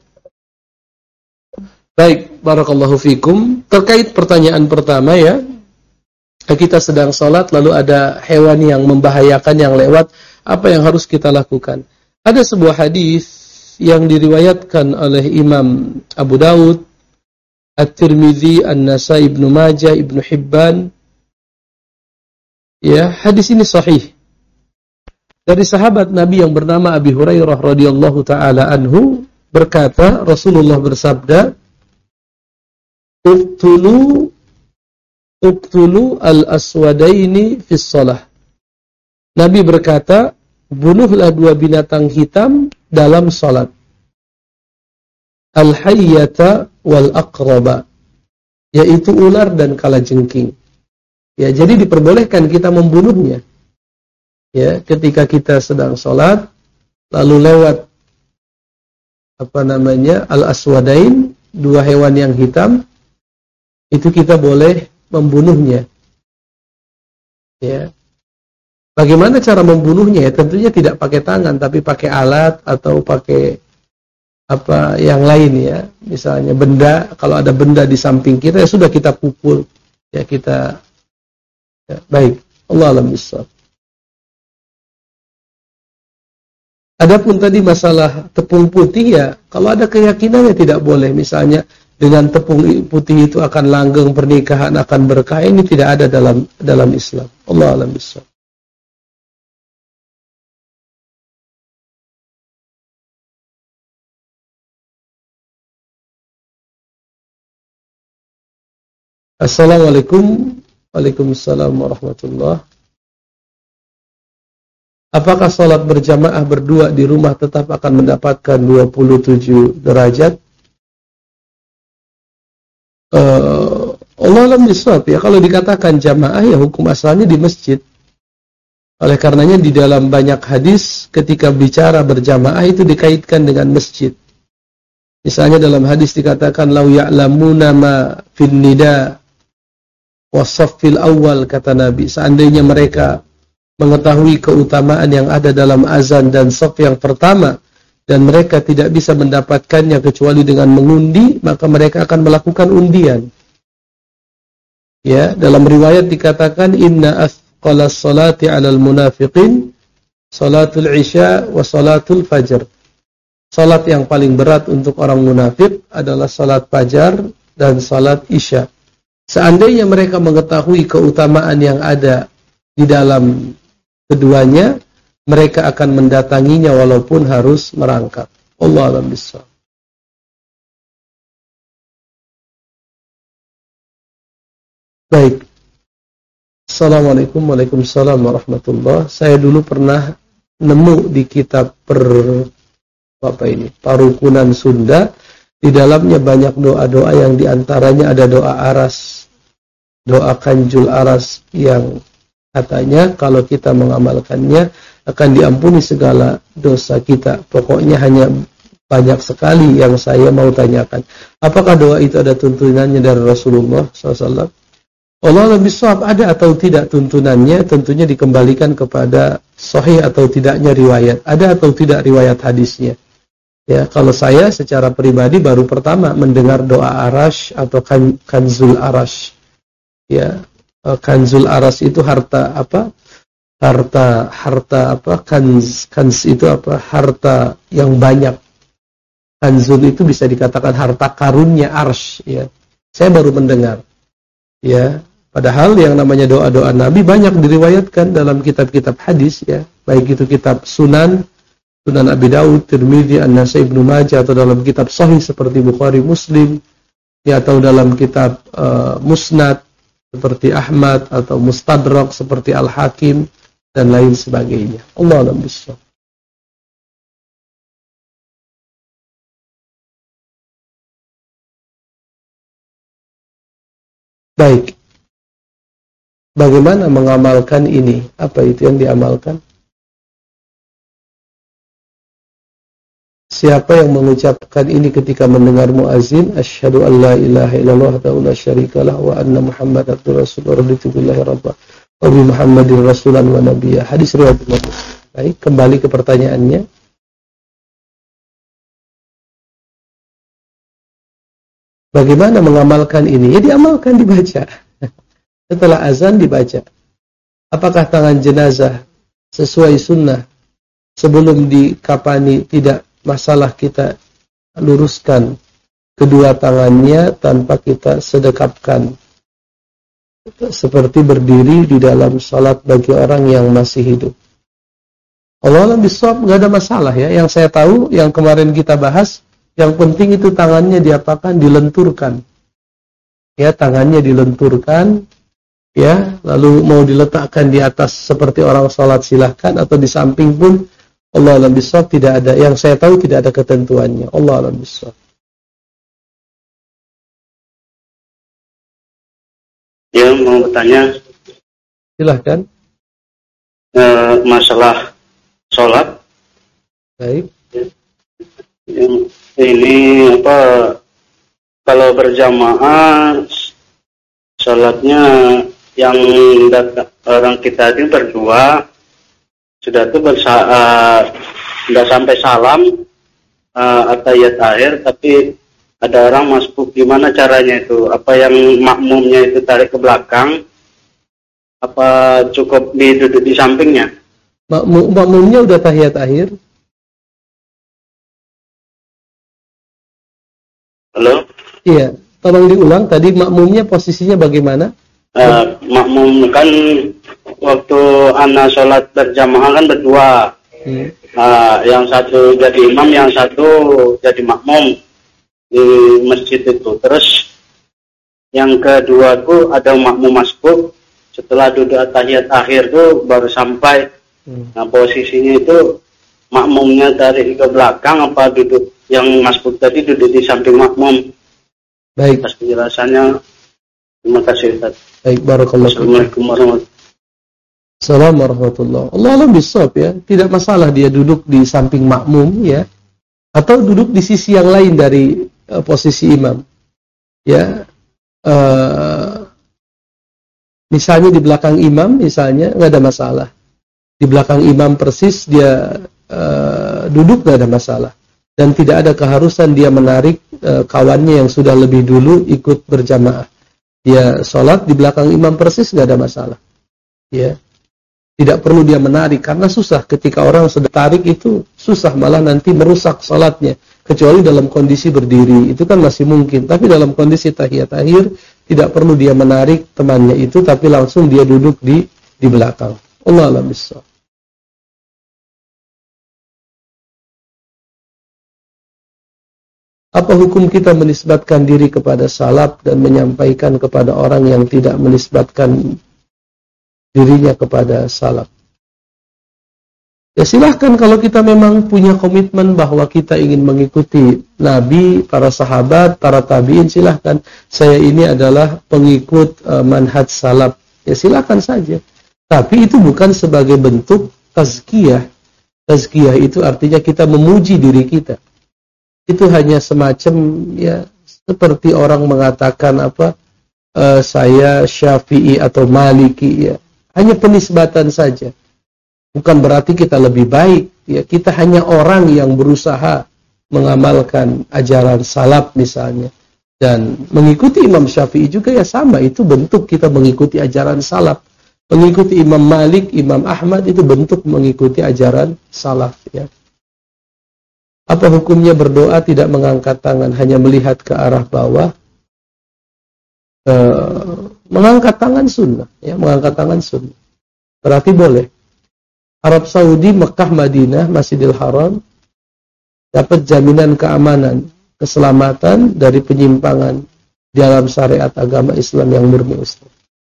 Baik, barakallahu fikum. Terkait pertanyaan pertama ya, kita sedang sholat lalu ada hewan yang membahayakan yang lewat, apa yang harus kita lakukan? Ada sebuah hadis yang diriwayatkan oleh Imam Abu Dawud, At-Tirmidzi, An-Nasai, Ibnu Majah, Ibnu Hibban. Ya, hadis ini sahih. Dari sahabat Nabi yang bernama Abi Hurairah radhiyallahu taala anhu berkata, Rasulullah bersabda, Uqtulu Uqtulu al-aswadaini fis shalah. Nabi berkata, bunuhlah dua binatang hitam dalam salat. Al-hayyata wal aqraba, yaitu ular dan kalajengking. Ya, jadi diperbolehkan kita membunuhnya. Ya, ketika kita sedang salat lalu lewat apa namanya? Al-aswadain, dua hewan yang hitam, itu kita boleh membunuhnya. Ya. Bagaimana cara membunuhnya? Ya, tentunya tidak pakai tangan, tapi pakai alat atau pakai apa yang lain ya. Misalnya benda, kalau ada benda di samping kita, ya sudah kita pukul. Ya kita. Ya, baik. Allah a'lam bishawab. Adapun tadi masalah tepung putih ya, kalau ada keyakinannya tidak boleh. Misalnya dengan tepung putih itu akan langgeng pernikahan, akan berkah, ini tidak ada dalam dalam Islam. Allah a'lam bishawab. Assalamualaikum Waalaikumsalam warahmatullahi. Apakah salat berjamaah berdua di rumah tetap akan mendapatkan dua puluh tujuh derajat? Uh, Allah alam bisawab ya. Kalau dikatakan jamaah ya hukum asalnya di masjid. Oleh karenanya di dalam banyak hadis ketika bicara berjamaah itu dikaitkan dengan masjid. Misalnya dalam hadis dikatakan lau ya'lamuna ma fin nida wasaffil awal, kata Nabi, seandainya mereka mengetahui keutamaan yang ada dalam azan dan shaf yang pertama dan mereka tidak bisa mendapatkannya kecuali dengan mengundi, maka mereka akan melakukan undian. Ya, dalam riwayat dikatakan inna athqalas salati 'alal munafiqin salatul isya wa salatul fajr. Salat yang paling berat untuk orang munafik adalah salat fajar dan salat isya. Seandainya mereka mengetahui keutamaan yang ada di dalam keduanya, mereka akan mendatanginya walaupun harus merangkak. Allah a'lam bishawab. Baik. Assalamualaikum Waalaikumsalam warahmatullahi. Saya dulu pernah nemu di kitab per apa ini? Parukunan Sunda, di dalamnya banyak doa-doa yang diantaranya ada doa aras. Doa kanjul aras yang katanya kalau kita mengamalkannya akan diampuni segala dosa kita. Pokoknya hanya banyak sekali yang saya mau tanyakan. Apakah doa itu ada tuntunannya dari Rasulullah shallallahu alaihi wasallam? Allah lebih shawab, ada atau tidak tuntunannya tentunya dikembalikan kepada sahih atau tidaknya riwayat. Ada atau tidak riwayat hadisnya. Ya, kalau saya secara pribadi baru pertama mendengar doa arash atau kan, kanzul arash. Ya, kanzul arash itu harta apa? Harta harta apa? Kanz kanz itu apa? Harta yang banyak. Kanzul itu bisa dikatakan harta karunnya arsh. Ya, saya baru mendengar. Ya. Padahal yang namanya doa-doa Nabi banyak diriwayatkan dalam kitab-kitab hadis, ya, baik itu kitab Sunan, Sunan Abi Dawud, Tirmidzi, An-Nasai, Ibnu Majah, atau dalam kitab Sahih seperti Bukhari, Muslim, ya, atau dalam kitab uh, Musnad seperti Ahmad, atau Mustadrak seperti Al-Hakim dan lain sebagainya. Allah a'lam bishawab. Baik. Bagaimana mengamalkan ini? Apa itu yang diamalkan? Siapa yang mengucapkan ini ketika mendengar muazin, asyhadu an la ilaha illallah wa la syarikalah wa anna Muhammadar rasulullah radhiyallahu rabba wa bi Muhammadin rasulan wa nabiyya. Hadis riwayat Muslim. Baik, kembali ke pertanyaannya. Bagaimana mengamalkan ini? Ya diamalkan, dibaca. Setelah azan dibaca. Apakah tangan jenazah sesuai sunnah sebelum dikafani? Tidak masalah, kita luruskan kedua tangannya tanpa kita sedekapkan. Seperti berdiri di dalam salat bagi orang yang masih hidup. Allah alam bisawab, nggak ada masalah ya. Yang saya tahu, yang kemarin kita bahas, yang penting itu tangannya diapakan? Dilenturkan. Ya, tangannya dilenturkan. Ya, lalu mau diletakkan di atas seperti orang sholat silahkan, atau di samping pun Allah alam bisawab, tidak ada. Yang saya tahu tidak ada ketentuannya. Allah alam bisawab. Ya, mau bertanya. Silahkan. E, masalah sholat. Baik. Ini apa? Kalau berjamaah sholatnya yang orang kita itu berdua sudah tuh bersa uh, sudah sampai salam uh, atayat akhir, tapi ada orang masbuk. Gimana caranya itu? Apa yang makmumnya itu tarik ke belakang? Apa cukup duduk di sampingnya? Makmum, makmumnya udah tahiyat akhir. Halo? Iya, tolong diulang tadi makmumnya posisinya bagaimana? Uh, makmum kan waktu anak sholat berjamaah kan berdua. Hmm. Uh, yang satu jadi imam, yang satu jadi makmum di masjid itu. Terus yang kedua tuh ada makmum masbuk, setelah duduk tahiyat akhir tuh baru sampai. Hmm. Nah posisinya itu makmumnya dari ke belakang apa duduk yang Mas Buk tadi duduk di samping makmum. Baik. Atas penjelasannya. Terima kasih Ustaz. Baik, barakallahu. Assalamualaikum warahmatullahi wabarakatuh. Assalamualaikum warahmatullahi wabarakatuh. Allah alam bisawab ya. Tidak masalah dia duduk di samping makmum ya. Atau duduk di sisi yang lain dari uh, posisi imam. Ya. Uh, misalnya di belakang imam misalnya enggak ada masalah. Di belakang imam persis dia uh, duduk enggak ada masalah. Dan tidak ada keharusan dia menarik uh, kawannya yang sudah lebih dulu ikut berjamaah. Dia sholat di belakang imam persis nggak ada masalah, ya. Tidak perlu dia menarik karena susah ketika orang sedang tarik itu susah malah nanti merusak sholatnya. Kecuali dalam kondisi berdiri itu kan masih mungkin. Tapi dalam kondisi tahiyat akhir tidak perlu dia menarik temannya itu, tapi langsung dia duduk di di belakang. Allah a'lam bishawab. Apa hukum kita menisbatkan diri kepada salaf dan menyampaikan kepada orang yang tidak menisbatkan dirinya kepada salaf? Ya silahkan kalau kita memang punya komitmen bahwa kita ingin mengikuti Nabi, para sahabat, para tabi'in, silahkan. Saya ini adalah pengikut uh, manhaj salaf. Ya silahkan saja. Tapi itu bukan sebagai bentuk tazkiyah. Tazkiyah itu artinya kita memuji diri kita. Itu hanya semacam ya seperti orang mengatakan apa e, saya Syafi'i atau Maliki ya, hanya penisbatan saja, bukan berarti kita lebih baik ya. Kita hanya orang yang berusaha mengamalkan ajaran salaf misalnya, dan mengikuti Imam Syafi'i juga ya sama, itu bentuk kita mengikuti ajaran salaf. Mengikuti Imam Malik, Imam Ahmad itu bentuk mengikuti ajaran salaf ya. Apa hukumnya berdoa tidak mengangkat tangan, hanya melihat ke arah bawah? E, mengangkat tangan sunnah, ya, mengangkat tangan sunnah. Berarti boleh. Arab Saudi, Mekah, Madinah, Masjidil Haram dapat jaminan keamanan, keselamatan dari penyimpangan dalam syariat agama Islam yang murni Ustaz.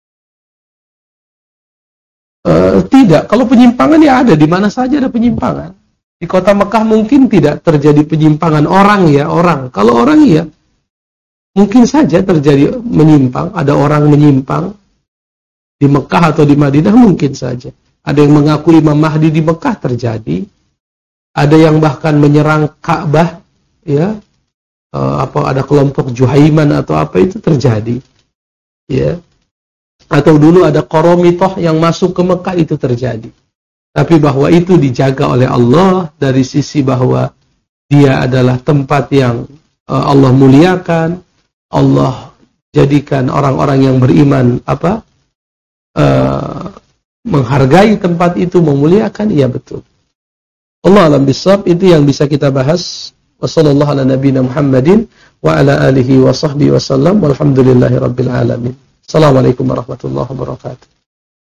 E, tidak, kalau penyimpangan ya ada, di mana saja ada penyimpangan. Di kota Mekah mungkin tidak terjadi penyimpangan orang ya, orang. Kalau orang ya, mungkin saja terjadi menyimpang, ada orang menyimpang di Mekah atau di Madinah mungkin saja. Ada yang mengaku Imam Mahdi di Mekah terjadi. Ada yang bahkan menyerang Ka'bah, ya, e, apa ada kelompok Juhaiman atau apa itu terjadi, ya. Atau dulu ada Qoromitoh yang masuk ke Mekah itu terjadi. Tapi bahwa itu dijaga oleh Allah dari sisi bahwa dia adalah tempat yang uh, Allah muliakan, Allah jadikan orang-orang yang beriman apa uh, menghargai tempat itu, memuliakan, iya betul. Allah alam bisawab, itu yang bisa kita bahas. Wassallallahu ala nabiyina Muhammadin wa ala alihi wa sahbihi wasallam walhamdulillahi rabbil alamin. Assalamualaikum warahmatullahi wabarakatuh.